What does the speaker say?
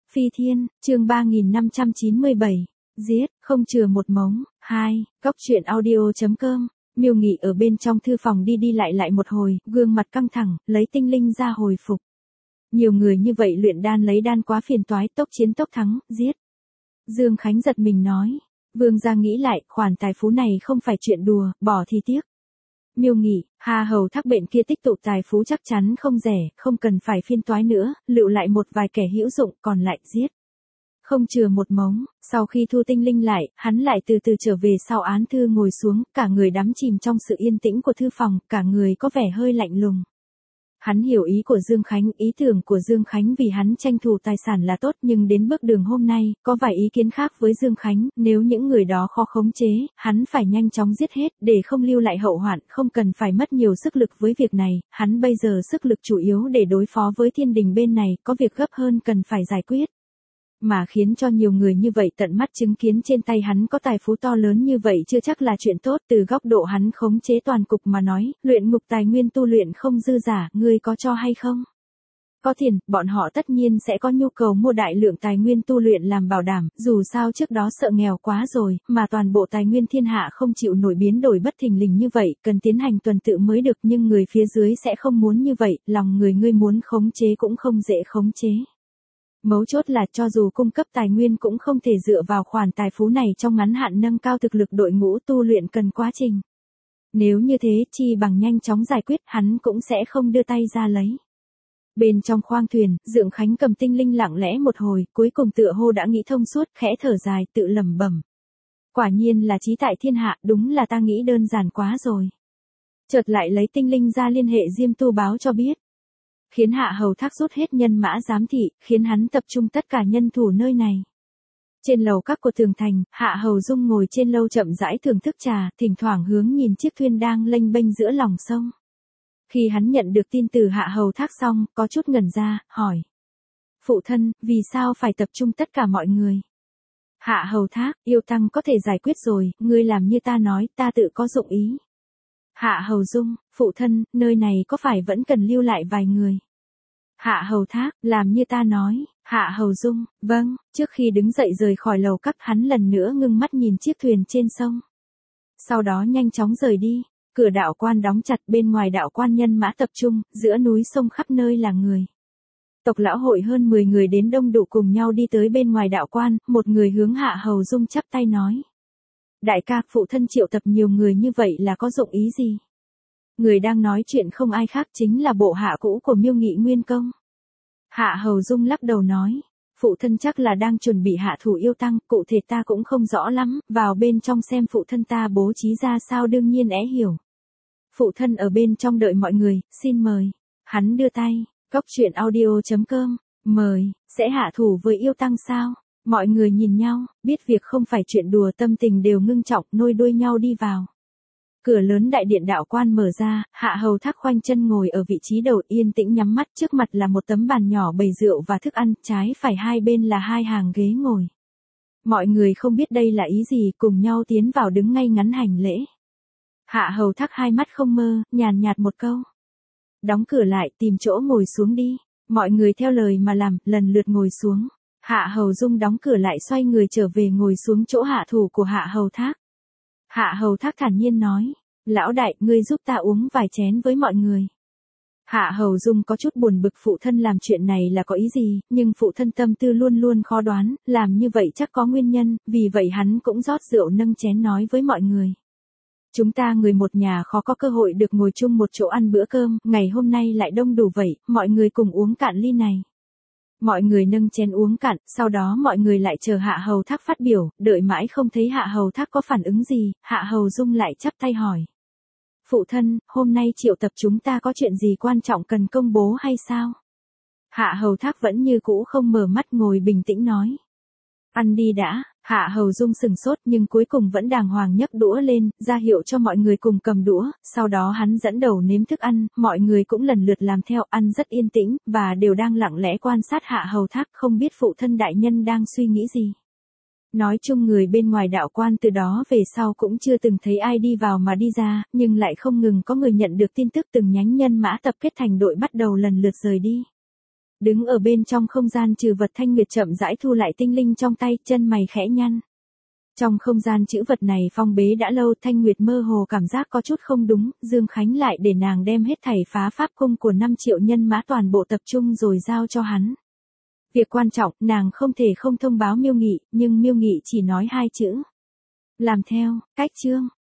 Phi Thiên, chương 3597. Giết, không chừa một mống. 2. Cóc truyện audio.com. Miêu Nghị ở bên trong thư phòng đi đi lại một hồi, gương mặt căng thẳng, lấy tinh linh ra hồi phục. Nhiều người như vậy luyện đan lấy đan quá phiền toái, tốc chiến tốc thắng, giết. Dương Khánh giật mình nói. Vương gia nghĩ lại, khoản tài phú này không phải chuyện đùa, bỏ thì tiếc. Miêu Nghị, Hà Hầu Thác bệnh kia tích tụ tài phú chắc chắn không rẻ, không cần phải phiền toái nữa, lựu lại một vài kẻ hữu dụng, còn lại giết. Không chừa một mống. Sau khi thu tinh linh lại, hắn lại từ từ trở về sau án thư ngồi xuống, cả người đắm chìm trong sự yên tĩnh của thư phòng, cả người có vẻ hơi lạnh lùng. Hắn hiểu ý của Dương Khánh, ý tưởng của Dương Khánh vì hắn tranh thủ tài sản là tốt, nhưng đến bước đường hôm nay, có vài ý kiến khác với Dương Khánh, nếu những người đó khó khống chế, hắn phải nhanh chóng giết hết, để không lưu lại hậu hoạn, không cần phải mất nhiều sức lực với việc này, hắn bây giờ sức lực chủ yếu để đối phó với thiên đình bên này, có việc gấp hơn cần phải giải quyết. Mà khiến cho nhiều người như vậy tận mắt chứng kiến trên tay hắn có tài phú to lớn như vậy chưa chắc là chuyện tốt. Từ góc độ hắn khống chế toàn cục mà nói, luyện ngục tài nguyên tu luyện không dư giả, ngươi có cho hay không? Có tiền, bọn họ tất nhiên sẽ có nhu cầu mua đại lượng tài nguyên tu luyện làm bảo đảm, dù sao trước đó sợ nghèo quá rồi, mà toàn bộ tài nguyên thiên hạ không chịu nổi biến đổi bất thình lình như vậy, cần tiến hành tuần tự mới được, nhưng người phía dưới sẽ không muốn như vậy, lòng người ngươi muốn khống chế cũng không dễ khống chế. Mấu chốt là cho dù cung cấp tài nguyên cũng không thể dựa vào khoản tài phú này trong ngắn hạn nâng cao thực lực đội ngũ tu luyện cần quá trình. Nếu như thế chi bằng nhanh chóng giải quyết hắn cũng sẽ không đưa tay ra lấy. Bên trong khoang thuyền, Dượng Khánh cầm tinh linh lặng lẽ một hồi, cuối cùng tựa hồ đã nghĩ thông suốt, khẽ thở dài tự lẩm bẩm. Quả nhiên là trí tại thiên hạ, đúng là ta nghĩ đơn giản quá rồi. Chợt lại lấy tinh linh ra liên hệ Diêm Tu báo cho biết. Khiến Hạ Hầu Thác rút hết nhân mã giám thị, khiến hắn tập trung tất cả nhân thủ nơi này. Trên lầu các của tường thành, Hạ Hầu Dung ngồi trên lâu chậm rãi thưởng thức trà, thỉnh thoảng hướng nhìn chiếc thuyền đang lênh bênh giữa lòng sông. Khi hắn nhận được tin từ Hạ Hầu Thác xong, có chút ngẩn ra, hỏi. Phụ thân, vì sao phải tập trung tất cả mọi người? Hạ Hầu Thác, yêu tăng có thể giải quyết rồi, ngươi làm như ta nói, ta tự có dụng ý. Hạ Hầu Dung, phụ thân, nơi này có phải vẫn cần lưu lại vài người? Hạ Hầu Thác, làm như ta nói. Hạ Hầu Dung, vâng. Trước khi đứng dậy rời khỏi lầu các, hắn lần nữa ngưng mắt nhìn chiếc thuyền trên sông. Sau đó nhanh chóng rời đi. Cửa đạo quan đóng chặt, bên ngoài đạo quan nhân mã tập trung, giữa núi sông khắp nơi là người. Tộc lão hội hơn 10 người đến đông đủ cùng nhau đi tới bên ngoài đạo quan, một người hướng Hạ Hầu Dung chắp tay nói. Đại ca, phụ thân triệu tập nhiều người như vậy là có dụng ý gì? Người đang nói chuyện không ai khác chính là bộ hạ cũ của Miêu Nghị Nguyên Công. Hạ Hầu Dung lắc đầu nói, phụ thân chắc là đang chuẩn bị hạ thủ yêu tăng, cụ thể ta cũng không rõ lắm, vào bên trong xem phụ thân ta bố trí ra sao đương nhiên hiểu. Phụ thân ở bên trong đợi mọi người, xin mời. Hắn đưa tay, cóc truyện audio.com, mời, sẽ hạ thủ với yêu tăng sao? Mọi người nhìn nhau, biết việc không phải chuyện đùa, tâm tình đều ngưng trọng, nối đuôi nhau đi vào. Cửa lớn đại điện đạo quan mở ra, Hạ Hầu Thác khoanh chân ngồi ở vị trí đầu yên tĩnh nhắm mắt, trước mặt là một tấm bàn nhỏ bày rượu và thức ăn, trái phải hai bên là hai hàng ghế ngồi. Mọi người không biết đây là ý gì, cùng nhau tiến vào đứng ngay ngắn hành lễ. Hạ Hầu Thác hai mắt không mơ, nhàn nhạt một câu. Đóng cửa lại, tìm chỗ ngồi xuống đi. Mọi người theo lời mà làm, lần lượt ngồi xuống. Hạ Hầu Dung đóng cửa lại xoay người trở về ngồi xuống chỗ hạ thủ của Hạ Hầu Thác. Hạ Hầu Thác thản nhiên nói, lão đại, ngươi giúp ta uống vài chén với mọi người. Hạ Hầu Dung có chút buồn bực phụ thân làm chuyện này là có ý gì, nhưng phụ thân tâm tư luôn luôn khó đoán, làm như vậy chắc có nguyên nhân, vì vậy hắn cũng rót rượu nâng chén nói với mọi người. Chúng ta người một nhà khó có cơ hội được ngồi chung một chỗ ăn bữa cơm, ngày hôm nay lại đông đủ vậy, mọi người cùng uống cạn ly này. Mọi người nâng chén uống cạn, sau đó mọi người lại chờ Hạ Hầu Thác phát biểu, đợi mãi không thấy Hạ Hầu Thác có phản ứng gì, Hạ Hầu Dung lại chắp tay hỏi. Phụ thân, hôm nay triệu tập chúng ta có chuyện gì quan trọng cần công bố hay sao? Hạ Hầu Thác vẫn như cũ không mở mắt ngồi bình tĩnh nói. Ăn đi đã. Hạ Hầu Dung sừng sốt nhưng cuối cùng vẫn đàng hoàng nhấc đũa lên, ra hiệu cho mọi người cùng cầm đũa, sau đó hắn dẫn đầu nếm thức ăn, mọi người cũng lần lượt làm theo, ăn rất yên tĩnh, và đều đang lặng lẽ quan sát Hạ Hầu Thác, không biết phụ thân đại nhân đang suy nghĩ gì. Nói chung người bên ngoài đạo quan từ đó về sau cũng chưa từng thấy ai đi vào mà đi ra, nhưng lại không ngừng có người nhận được tin tức, từng nhánh nhân mã tập kết thành đội bắt đầu lần lượt rời đi. Đứng ở bên trong không gian trừ vật Thanh Nguyệt chậm rãi thu lại tinh linh trong tay, chân mày khẽ nhăn. Trong không gian chữ vật này phong bế đã lâu, Thanh Nguyệt mơ hồ cảm giác có chút không đúng, Dương Khánh lại để nàng đem hết thảy phá pháp cung của 5 triệu nhân mã toàn bộ tập trung rồi giao cho hắn. Việc quan trọng, nàng không thể không thông báo Miêu Nghị, nhưng Miêu Nghị chỉ nói 2 chữ. Làm theo, cách chương.